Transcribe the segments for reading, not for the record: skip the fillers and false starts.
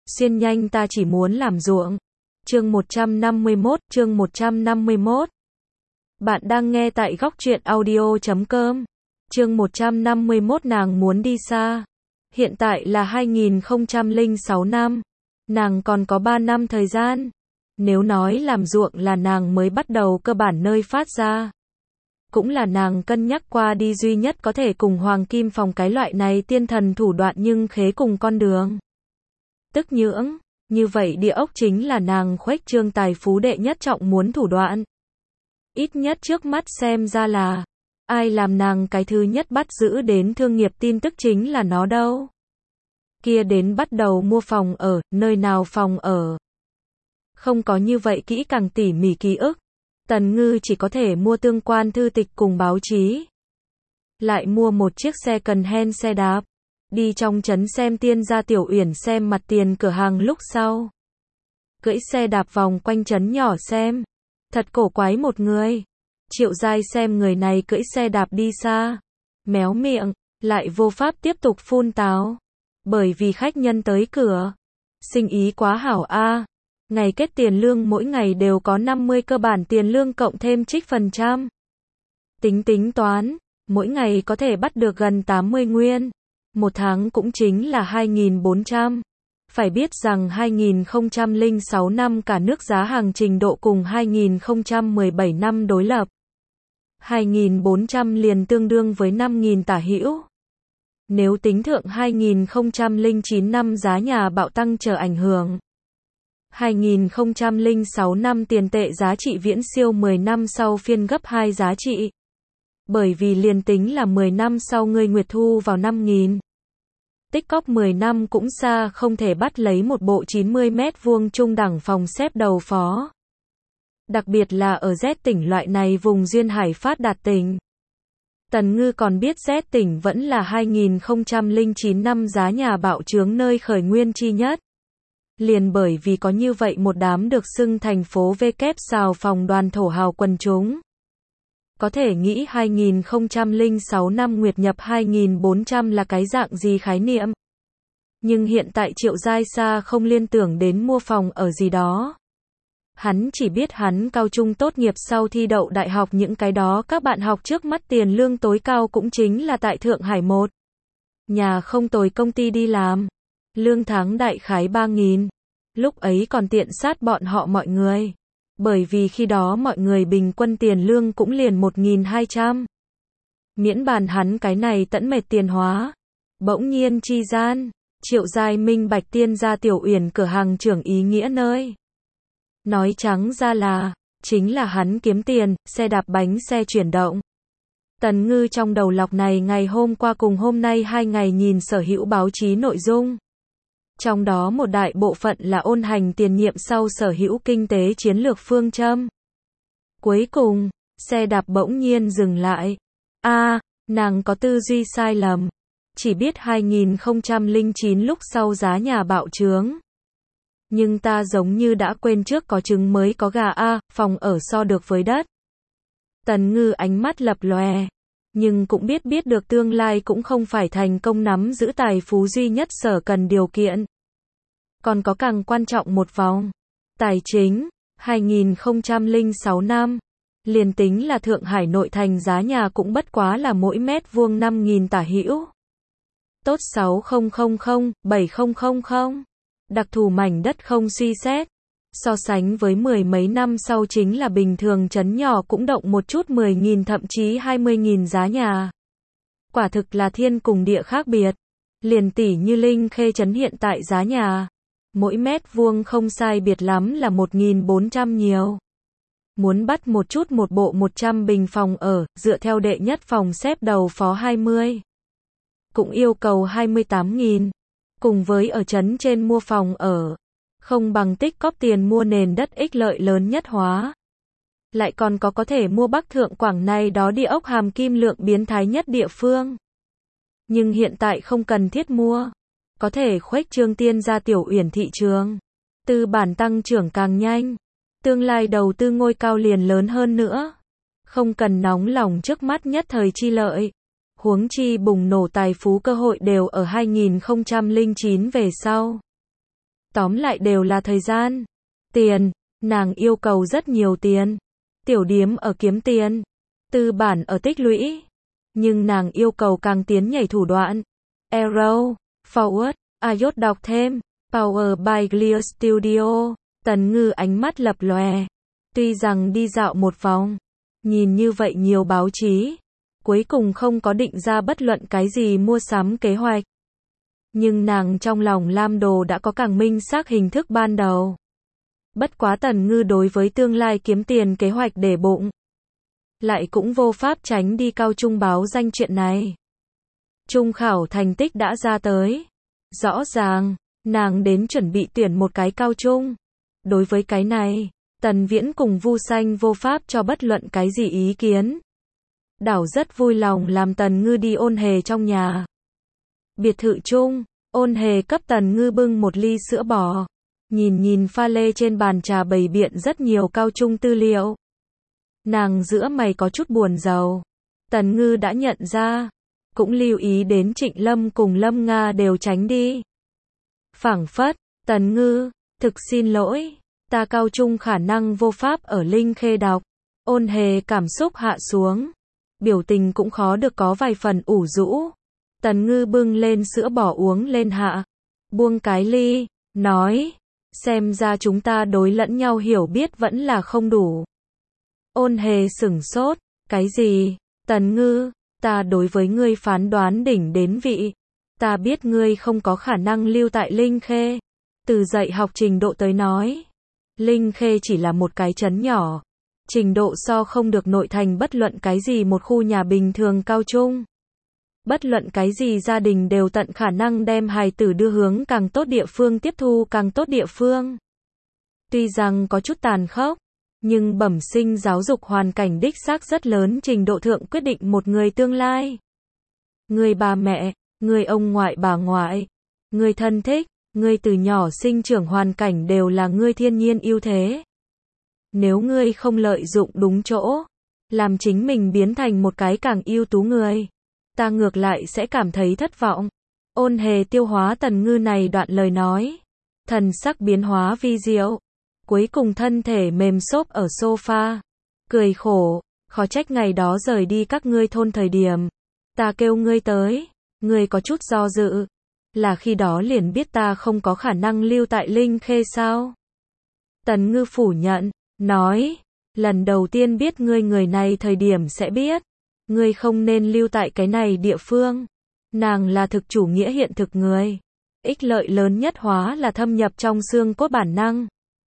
Xuyên nhanh ta chỉ muốn làm ruộng. Chương 151. Bạn đang nghe tại Góc Truyện Audio.com. Chương 151 nàng muốn đi xa. Hiện tại là 2006 năm. Nàng còn có 3 năm thời gian. Nếu nói làm ruộng là nàng mới bắt đầu cơ bản nơi phát ra. Cũng là nàng cân nhắc qua đi duy nhất có thể cùng Hoàng Kim Phòng cái loại này tiên thần thủ đoạn nhưng khế cùng con đường. Tức nhưỡng, như vậy địa ốc chính là nàng khuếch trương tài phú đệ nhất trọng muốn thủ đoạn. Ít nhất trước mắt xem ra là, ai làm nàng cái thứ nhất bắt giữ đến thương nghiệp tin tức chính là nó đâu. Kia đến bắt đầu mua phòng ở, nơi nào phòng ở. Không có như vậy kỹ càng tỉ mỉ ký ức. Tần Ngư chỉ có thể mua tương quan thư tịch cùng báo chí. Lại mua một chiếc second-hand xe đạp. Đi trong trấn xem Tiên Gia Tiểu Uyển xem mặt tiền cửa hàng lúc sau. Cưỡi xe đạp vòng quanh trấn nhỏ xem. Thật cổ quái một người. Triệu Giai xem người này cưỡi xe đạp đi xa. Méo miệng, lại vô pháp tiếp tục phun táo. Bởi vì khách nhân tới cửa. Sinh ý quá hảo a. Ngày kết tiền lương mỗi ngày đều có 50 cơ bản tiền lương cộng thêm trích phần trăm. Tính toán, mỗi ngày có thể bắt được gần 80 nguyên. Một tháng cũng chính là 2.400. Phải biết rằng 2006 năm cả nước giá hàng trình độ cùng 2017 năm đối lập. 2.400 liền tương đương với 5.000 tả hữu. Nếu tính thượng 2009 năm giá nhà bạo tăng chờ ảnh hưởng. 2006 năm tiền tệ giá trị viễn siêu 10 năm sau phiên gấp 2 giá trị. Bởi vì liền tính là 10 năm sau ngươi nguyệt thu vào 5.000. Tích cóp 10 năm cũng xa không thể bắt lấy một bộ 90 mét vuông trung đẳng phòng xếp đầu phó. Đặc biệt là ở Z tỉnh loại này vùng duyên hải phát đạt tỉnh. Tần Ngư còn biết Z tỉnh vẫn là 2009 năm giá nhà bạo chướng nơi khởi nguyên chi nhất. Liền bởi vì có như vậy một đám được xưng thành phố V xào phòng đoàn thổ hào quần chúng. Có thể nghĩ 2006 năm nguyệt nhập 2.400 là cái dạng gì khái niệm. Nhưng hiện tại Triệu Giai xa không liên tưởng đến mua phòng ở gì đó. Hắn chỉ biết hắn cao trung tốt nghiệp sau thi đậu đại học những cái đó các bạn học trước mắt tiền lương tối cao cũng chính là tại Thượng Hải một nhà không tồi công ty đi làm. Lương tháng đại khái 3.000. Lúc ấy còn tiện sát bọn họ mọi người. Bởi vì khi đó mọi người bình quân tiền lương cũng liền 1.200. Miễn bàn hắn cái này tẫn mệt tiền hóa. Bỗng nhiên chi gian, Triệu Giai minh bạch Tiên Gia Tiểu Uyển cửa hàng trưởng ý nghĩa nơi. Nói trắng ra là, chính là hắn kiếm tiền, xe đạp bánh xe chuyển động. Tần Ngư trong đầu lọc này ngày hôm qua cùng hôm nay 2 ngày nhìn sở hữu báo chí nội dung. Trong đó một đại bộ phận là ôn hành tiền nhiệm sau sở hữu kinh tế chiến lược phương châm. Cuối cùng, xe đạp bỗng nhiên dừng lại. Nàng có tư duy sai lầm. Chỉ biết 2009 lúc sau giá nhà bạo chướng. Nhưng ta giống như đã quên trước có trứng mới có gà phòng ở so được với đất. Tần Ngư ánh mắt lập lòe. Nhưng cũng biết được tương lai cũng không phải thành công nắm giữ tài phú duy nhất sở cần điều kiện. Còn có càng quan trọng một vòng. Tài chính, 2006 năm. Liền tính là Thượng Hải nội thành giá nhà cũng bất quá là mỗi mét vuông 5.000 tả hữu. Tốt 6000, 7000. Đặc thù mảnh đất không suy xét. So sánh với 10 mấy năm sau chính là bình thường trấn nhỏ cũng động một chút 10.000 thậm chí 20.000 giá nhà. Quả thực là thiên cùng địa khác biệt. Liền tỉ như Linh Khê trấn hiện tại giá nhà. Mỗi mét vuông không sai biệt lắm là 1.400 nhiều. Muốn bắt một chút một bộ 100 bình phòng ở, dựa theo đệ nhất phòng xếp đầu phó 20. Cũng yêu cầu 28.000. Cùng với ở trấn trên mua phòng ở. Không bằng tích cóp tiền mua nền đất ích lợi lớn nhất hóa. Lại còn có thể mua Bắc Thượng Quảng này đó địa ốc hàm kim lượng biến thái nhất địa phương. Nhưng hiện tại không cần thiết mua. Có thể khuếch trương Tiên Gia Tiểu Uyển thị trường. Tư bản tăng trưởng càng nhanh. Tương lai đầu tư ngôi cao liền lớn hơn nữa. Không cần nóng lòng trước mắt nhất thời chi lợi. Huống chi bùng nổ tài phú cơ hội đều ở 2009 về sau. Tóm lại đều là thời gian. Tiền, nàng yêu cầu rất nhiều tiền. Tiểu điếm ở kiếm tiền, tư bản ở tích lũy. Nhưng nàng yêu cầu càng tiến nhảy thủ đoạn. Arrow, Forward, iOS đọc thêm. Power by Clear Studio. Tần Ngư ánh mắt lập lòe. Tuy rằng đi dạo một vòng, nhìn như vậy nhiều báo chí, cuối cùng không có định ra bất luận cái gì mua sắm kế hoạch. Nhưng nàng trong lòng Lam Đồ đã có càng minh xác hình thức ban đầu. Bất quá Tần Ngư đối với tương lai kiếm tiền kế hoạch để bụng. Lại cũng vô pháp tránh đi cao trung báo danh chuyện này. Trung khảo thành tích đã ra tới. Rõ ràng, nàng đến chuẩn bị tuyển một cái cao trung. Đối với cái này, Tần Viễn cùng Vu Xanh vô pháp cho bất luận cái gì ý kiến. Đảo rất vui lòng làm Tần Ngư đi Ôn Hề trong nhà. Biệt thự chung, Ôn Hề cấp Tần Ngư bưng một ly sữa bò. Nhìn pha lê trên bàn trà bày biện rất nhiều cao trung tư liệu. Nàng giữa mày có chút buồn rầu. Tần Ngư đã nhận ra, cũng lưu ý đến Trịnh Lâm cùng Lâm Nga đều tránh đi. Phảng phất, Tần Ngư, thực xin lỗi, ta cao trung khả năng vô pháp ở Linh Khê đọc. Ôn Hề cảm xúc hạ xuống, biểu tình cũng khó được có vài phần ủ rũ. Tần Ngư bưng lên sữa bò uống lên hạ, buông cái ly, nói, xem ra chúng ta đối lẫn nhau hiểu biết vẫn là không đủ. Ôn Hề sửng sốt, cái gì? Tần Ngư, ta đối với ngươi phán đoán đỉnh đến vị. Ta biết ngươi không có khả năng lưu tại Linh Khê. Từ dạy học trình độ tới nói, Linh Khê chỉ là một cái trấn nhỏ. Trình độ so không được nội thành bất luận cái gì một khu nhà bình thường cao trung. Bất luận cái gì gia đình đều tận khả năng đem hài tử đưa hướng càng tốt địa phương tiếp thu càng tốt địa phương. Tuy rằng có chút tàn khốc, nhưng bẩm sinh giáo dục hoàn cảnh đích xác rất lớn trình độ thượng quyết định một người tương lai. Người bà mẹ, người ông ngoại bà ngoại, người thân thích, người từ nhỏ sinh trưởng hoàn cảnh đều là ngươi thiên nhiên ưu thế. Nếu ngươi không lợi dụng đúng chỗ, làm chính mình biến thành một cái càng ưu tú người, ta ngược lại sẽ cảm thấy thất vọng. Ôn Hề tiêu hóa Tần Ngư này đoạn lời nói, thần sắc biến hóa vi diệu, cuối cùng thân thể mềm xốp ở sofa, cười khổ, khó trách ngày đó rời đi các ngươi thôn thời điểm, ta kêu ngươi tới, ngươi có chút do dự, là khi đó liền biết ta không có khả năng lưu tại Linh Khê sao? Tần Ngư phủ nhận, nói, lần đầu tiên biết ngươi người này thời điểm sẽ biết, ngươi không nên lưu tại cái này địa phương. Nàng là thực chủ nghĩa hiện thực người. Ích lợi lớn nhất hóa là thâm nhập trong xương cốt bản năng.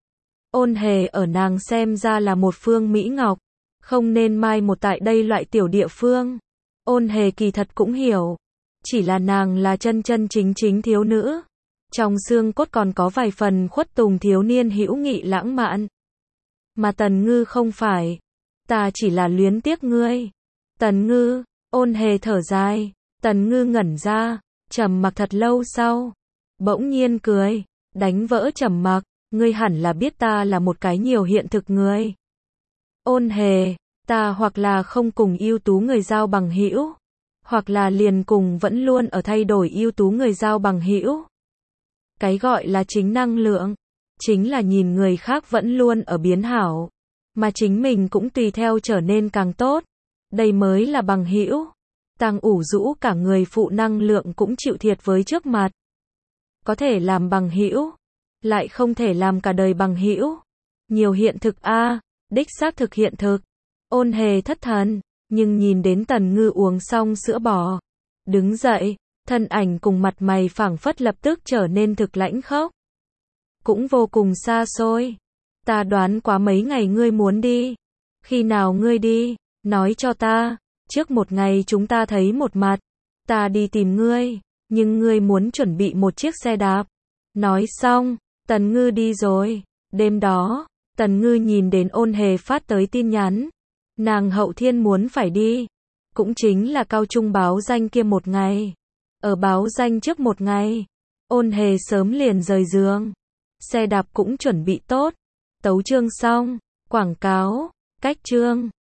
Ôn Hề ở nàng xem ra là một phương mỹ ngọc, không nên mai một tại đây loại tiểu địa phương. Ôn Hề kỳ thật cũng hiểu, chỉ là nàng là chân chân chính chính thiếu nữ, trong xương cốt còn có vài phần khuất tùng thiếu niên hữu nghị lãng mạn. Mà Tần Ngư không phải, ta chỉ là luyến tiếc ngươi. Tần Ngư, Ôn Hề thở dài, Tần Ngư ngẩn ra, trầm mặc thật lâu sau, bỗng nhiên cười, đánh vỡ trầm mặc, ngươi hẳn là biết ta là một cái nhiều hiện thực người. Ôn Hề, ta hoặc là không cùng ưu tú người giao bằng hữu, hoặc là liền cùng vẫn luôn ở thay đổi ưu tú người giao bằng hữu. Cái gọi là chính năng lượng, chính là nhìn người khác vẫn luôn ở biến hảo, mà chính mình cũng tùy theo trở nên càng tốt. Đây mới là bằng hữu. Tăng ủ rũ cả người phụ năng lượng cũng chịu thiệt với trước mặt. Có thể làm bằng hữu, lại không thể làm cả đời bằng hữu. Nhiều hiện thực a, đích xác thực hiện thực. Ôn Hề thất thần, nhưng nhìn đến Tần Ngư uống xong sữa bò, đứng dậy, thân ảnh cùng mặt mày phảng phất lập tức trở nên thực lãnh khốc. Cũng vô cùng xa xôi. Ta đoán quá mấy ngày ngươi muốn đi. Khi nào ngươi đi? Nói cho ta, trước một ngày chúng ta thấy một mặt, ta đi tìm ngươi, nhưng ngươi muốn chuẩn bị một chiếc xe đạp. Nói xong, Tần Ngư đi rồi. Đêm đó, Tần Ngư nhìn đến Ôn Hề phát tới tin nhắn. Nàng hậu thiên muốn phải đi. Cũng chính là cao trung báo danh kia một ngày. Ở báo danh trước một ngày, Ôn Hề sớm liền rời giường. Xe đạp cũng chuẩn bị tốt. Tấu chương xong, quảng cáo, cách chương.